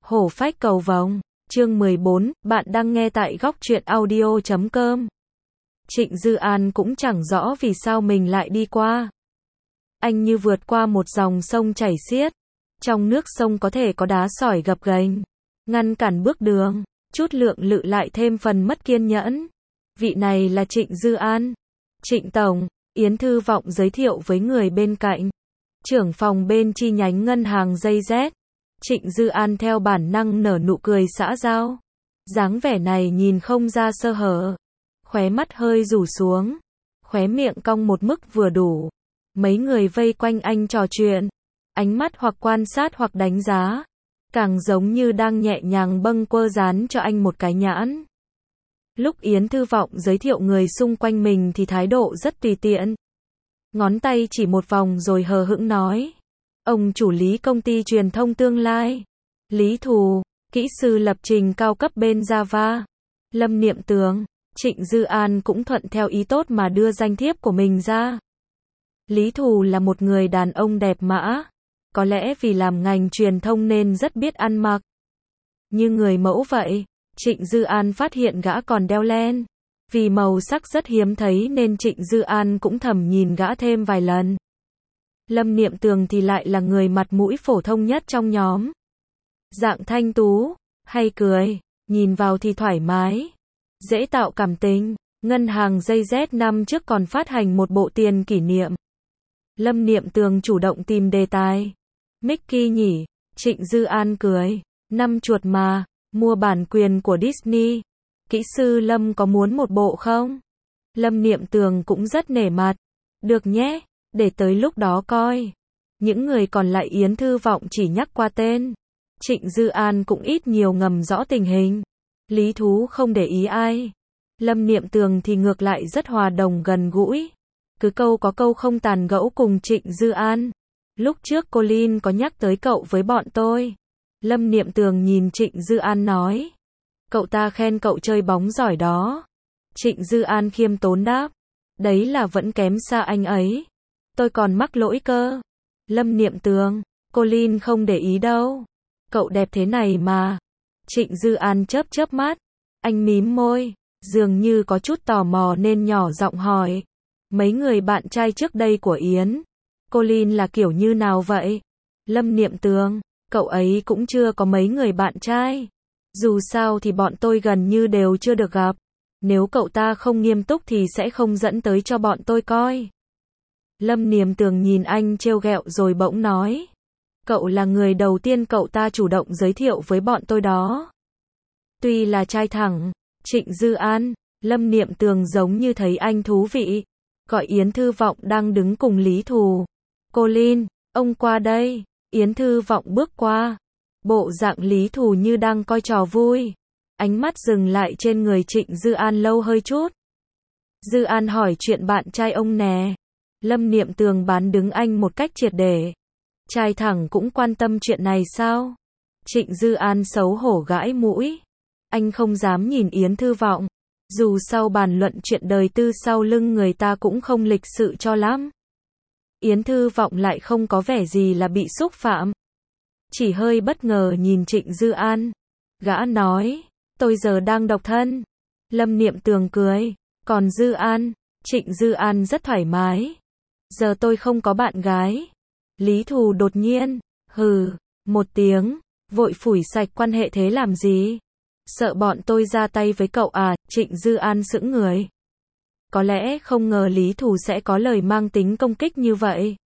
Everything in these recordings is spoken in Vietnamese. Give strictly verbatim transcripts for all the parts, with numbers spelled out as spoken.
Hổ phách cầu vồng, chương mười bốn, bạn đang nghe tại góc truyện audio chấm com. Trịnh Dư An cũng chẳng rõ vì sao mình lại đi qua. Anh như vượt qua một dòng sông chảy xiết. Trong nước sông có thể có đá sỏi gập ghềnh, ngăn cản bước đường, chút lượng lự lại thêm phần mất kiên nhẫn. Vị này là Trịnh Dư An. Trịnh Tổng, Yến Thư Vọng giới thiệu với người bên cạnh. Trưởng phòng bên chi nhánh ngân hàng dây dét. Trịnh Dư An theo bản năng nở nụ cười xã giao. Dáng vẻ này nhìn không ra sơ hở. Khóe mắt hơi rủ xuống. Khóe miệng cong một mức vừa đủ. Mấy người vây quanh anh trò chuyện. Ánh mắt hoặc quan sát hoặc đánh giá. Càng giống như đang nhẹ nhàng bâng quơ dán cho anh một cái nhãn. Lúc Yến Thư Vọng giới thiệu người xung quanh mình thì thái độ rất tùy tiện. Ngón tay chỉ một vòng rồi hờ hững nói. Ông chủ lý công ty truyền thông tương lai. Lý Thù, kỹ sư lập trình cao cấp bên Java. Lâm Niệm Tường, Trịnh Dư An cũng thuận theo ý tốt mà đưa danh thiếp của mình ra. Lý Thù là một người đàn ông đẹp mã. Có lẽ vì làm ngành truyền thông nên rất biết ăn mặc. Như người mẫu vậy, Trịnh Dư An phát hiện gã còn đeo len. Vì màu sắc rất hiếm thấy nên Trịnh Dư An cũng thầm nhìn gã thêm vài lần. Lâm Niệm Tường thì lại là người mặt mũi phổ thông nhất trong nhóm. Dạng thanh tú, hay cười, nhìn vào thì thoải mái, dễ tạo cảm tình. Ngân hàng dây dét năm trước còn phát hành một bộ tiền kỷ niệm. Lâm Niệm Tường chủ động tìm đề tài. Mickey nhỉ? Trịnh Dư An cười. Năm chuột mà, mua bản quyền của Disney. Kỹ sư Lâm có muốn một bộ không? Lâm Niệm Tường cũng rất nể mặt. Được nhé, để tới lúc đó coi. Những người còn lại Yến Thư Vọng chỉ nhắc qua tên. Trịnh Dư An cũng ít nhiều ngầm rõ tình hình. Lý Thú không để ý ai. Lâm Niệm Tường thì ngược lại rất hòa đồng gần gũi. Cứ câu có câu không tàn gẫu cùng Trịnh Dư An. Lúc trước Colin có nhắc tới cậu với bọn tôi. Lâm Niệm Tường nhìn Trịnh Dư An nói. Cậu ta khen cậu chơi bóng giỏi đó. Trịnh Dư An khiêm tốn đáp. Đấy là vẫn kém xa anh ấy. Tôi còn mắc lỗi cơ. Lâm Niệm Tường, Colin không để ý đâu. Cậu đẹp thế này mà. Trịnh Dư An chớp chớp mắt. Anh mím môi, dường như có chút tò mò nên nhỏ giọng hỏi. Mấy người bạn trai trước đây của Yến, Colin là kiểu như nào vậy? Lâm Niệm Tường, cậu ấy cũng chưa có mấy người bạn trai. Dù sao thì bọn tôi gần như đều chưa được gặp. Nếu cậu ta không nghiêm túc thì sẽ không dẫn tới cho bọn tôi coi. Lâm Niệm Tường nhìn anh trêu ghẹo rồi bỗng nói. Cậu là người đầu tiên cậu ta chủ động giới thiệu với bọn tôi đó. Tuy là trai thẳng, Trịnh Dư An, Lâm Niệm Tường giống như thấy anh thú vị. Gọi Yến Thư Vọng đang đứng cùng Lý Thù. Colin, ông qua đây. Yến Thư Vọng bước qua. Bộ dạng Lý Thù như đang coi trò vui. Ánh mắt dừng lại trên người Trịnh Dư An lâu hơi chút. Dư An hỏi chuyện bạn trai ông nè. Lâm Niệm Tường bán đứng anh một cách triệt để. Trai thẳng cũng quan tâm chuyện này sao? Trịnh Dư An xấu hổ gãi mũi. Anh không dám nhìn Yến Thư Vọng. Dù sau bàn luận chuyện đời tư sau lưng người ta cũng không lịch sự cho lắm. Yến Thư Vọng lại không có vẻ gì là bị xúc phạm. Chỉ hơi bất ngờ nhìn Trịnh Dư An. Gã nói, tôi giờ đang độc thân. Lâm Niệm Tường cười. Còn Dư An? Trịnh Dư An rất thoải mái. Giờ tôi không có bạn gái. Lý Thù đột nhiên, hừ, một tiếng, vội phủi sạch quan hệ thế làm gì? Sợ bọn tôi ra tay với cậu à? Trịnh Dư An sững người. Có lẽ không ngờ Lý Thù sẽ có lời mang tính công kích như vậy.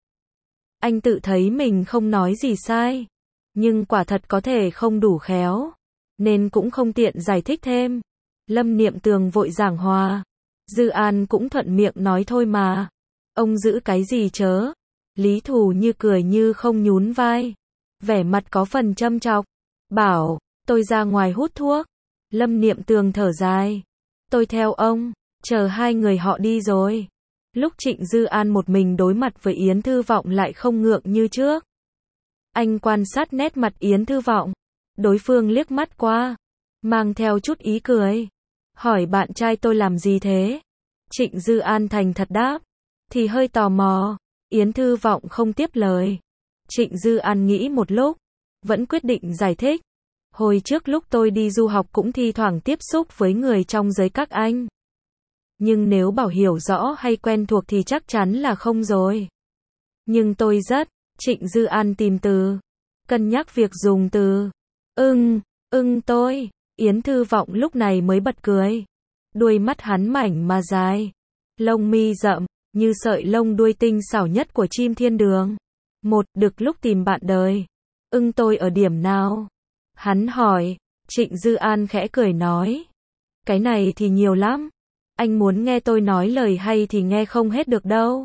Anh tự thấy mình không nói gì sai. Nhưng quả thật có thể không đủ khéo. Nên cũng không tiện giải thích thêm. Lâm Niệm Tường vội giảng hòa. Dư An cũng thuận miệng nói thôi mà. Ông giữ cái gì chớ? Lý Thù như cười như không nhún vai. Vẻ mặt có phần châm chọc. Bảo, tôi ra ngoài hút thuốc. Lâm Niệm Tường thở dài. Tôi theo ông. Chờ hai người họ đi rồi. Lúc Trịnh Dư An một mình đối mặt với Yến Thư Vọng lại không ngượng như trước. Anh quan sát nét mặt Yến Thư Vọng. Đối phương liếc mắt qua. Mang theo chút ý cười. Hỏi bạn trai tôi làm gì thế? Trịnh Dư An thành thật đáp. Thì hơi tò mò. Yến Thư Vọng không tiếp lời. Trịnh Dư An nghĩ một lúc. Vẫn quyết định giải thích. Hồi trước lúc tôi đi du học cũng thi thoảng tiếp xúc với người trong giới các anh. Nhưng nếu bảo hiểu rõ hay quen thuộc thì chắc chắn là không rồi. Nhưng tôi rất, Trịnh Dư An tìm từ, cân nhắc việc dùng từ, ưng, ưng tôi. Yến Thư Vọng lúc này mới bật cười. Đuôi mắt hắn mảnh mà dài. Lông mi rậm, như sợi lông đuôi tinh xảo nhất của chim thiên đường. Một, được lúc tìm bạn đời. Ưng tôi ở điểm nào? Hắn hỏi. Trịnh Dư An khẽ cười nói. Cái này thì nhiều lắm. Anh muốn nghe tôi nói lời hay thì nghe không hết được đâu.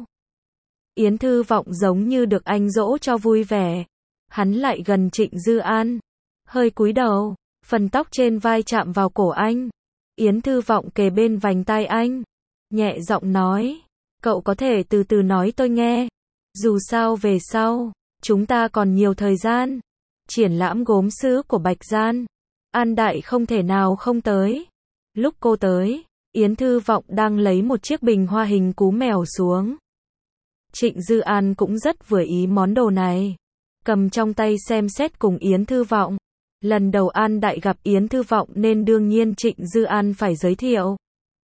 Yến Thư Vọng giống như được anh dỗ cho vui vẻ. Hắn lại gần Trịnh Dư An. Hơi cúi đầu. Phần tóc trên vai chạm vào cổ anh. Yến Thư Vọng kề bên vành tai anh. Nhẹ giọng nói. Cậu có thể từ từ nói tôi nghe. Dù sao về sau, chúng ta còn nhiều thời gian. Triển lãm gốm sứ của Bạch Gian. An Đại không thể nào không tới. Lúc cô tới, Yến Thư Vọng đang lấy một chiếc bình hoa hình cú mèo xuống. Trịnh Dư An cũng rất vừa ý món đồ này. Cầm trong tay xem xét cùng Yến Thư Vọng. Lần đầu An Đại gặp Yến Thư Vọng nên đương nhiên Trịnh Dư An phải giới thiệu.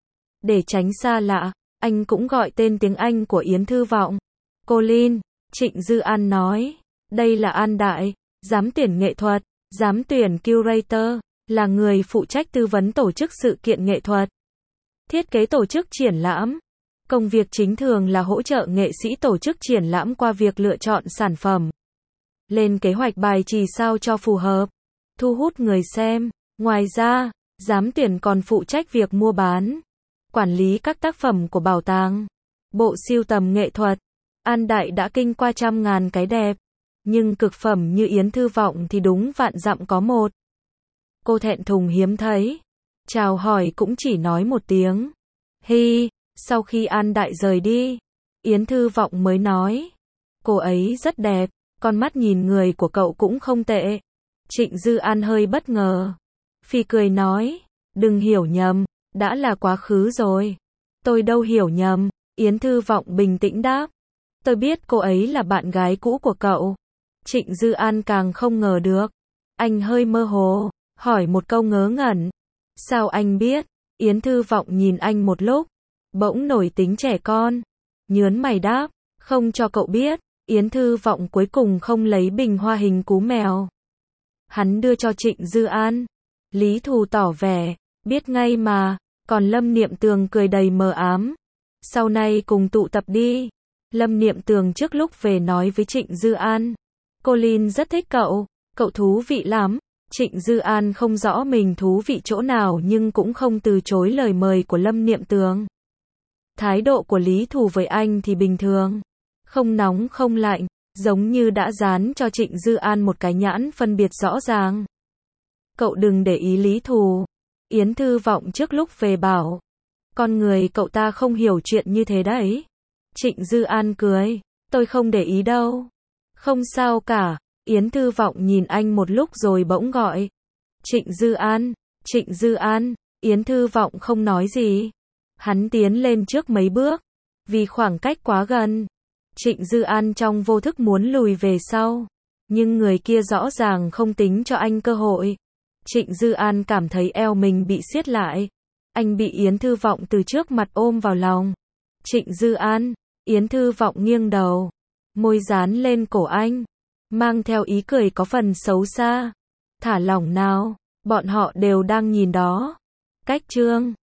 Để tránh xa lạ, anh cũng gọi tên tiếng Anh của Yến Thư Vọng. Cô Lin, Trịnh Dư An nói. Đây là An Đại, giám tuyển nghệ thuật, giám tuyển curator, là người phụ trách tư vấn tổ chức sự kiện nghệ thuật. Thiết kế tổ chức triển lãm. Công việc chính thường là hỗ trợ nghệ sĩ tổ chức triển lãm qua việc lựa chọn sản phẩm. Lên kế hoạch bài trì sao cho phù hợp. Thu hút người xem. Ngoài ra, giám tuyển còn phụ trách việc mua bán, quản lý các tác phẩm của bảo tàng, bộ sưu tầm nghệ thuật. An Đại đã kinh qua trăm ngàn cái đẹp, nhưng cực phẩm như Yến Thư Vọng thì đúng vạn dặm có một. Cô thẹn thùng hiếm thấy. Chào hỏi cũng chỉ nói một tiếng. Hi, sau khi An Đại rời đi, Yến Thư Vọng mới nói. Cô ấy rất đẹp, con mắt nhìn người của cậu cũng không tệ. Trịnh Dư An hơi bất ngờ. Phì cười nói. Đừng hiểu nhầm, đã là quá khứ rồi. Tôi đâu hiểu nhầm. Yến Thư Vọng bình tĩnh đáp. Tôi biết cô ấy là bạn gái cũ của cậu. Trịnh Dư An càng không ngờ được. Anh hơi mơ hồ, hỏi một câu ngớ ngẩn. Sao anh biết? Yến Thư Vọng nhìn anh một lúc, bỗng nổi tính trẻ con. Nhớn mày đáp, không cho cậu biết. Yến Thư Vọng cuối cùng không lấy bình hoa hình cú mèo. Hắn đưa cho Trịnh Dư An. Lý Thù tỏ vẻ, biết ngay mà, còn Lâm Niệm Tường cười đầy mờ ám. Sau này cùng tụ tập đi. Lâm Niệm Tường trước lúc về nói với Trịnh Dư An. Cô Lin rất thích cậu, cậu thú vị lắm. Trịnh Dư An không rõ mình thú vị chỗ nào nhưng cũng không từ chối lời mời của Lâm Niệm Tường. Thái độ của Lý Thù với anh thì bình thường. Không nóng không lạnh, giống như đã dán cho Trịnh Dư An một cái nhãn phân biệt rõ ràng. Cậu đừng để ý Lý Thù. Yến Thư Vọng trước lúc về bảo. Con người cậu ta không hiểu chuyện như thế đấy. Trịnh Dư An cười. Tôi không để ý đâu. Không sao cả. Yến Thư Vọng nhìn anh một lúc rồi bỗng gọi. Trịnh Dư An, Trịnh Dư An. Yến Thư Vọng không nói gì. Hắn tiến lên trước mấy bước. Vì khoảng cách quá gần. Trịnh Dư An trong vô thức muốn lùi về sau. Nhưng người kia rõ ràng không tính cho anh cơ hội. Trịnh Dư An cảm thấy eo mình bị siết lại. Anh bị Yến Thư Vọng từ trước mặt ôm vào lòng. Trịnh Dư An. Yến Thư Vọng nghiêng đầu. Môi dán lên cổ anh. Mang theo ý cười có phần xấu xa. Thả lỏng nào. Bọn họ đều đang nhìn đó. Cách chương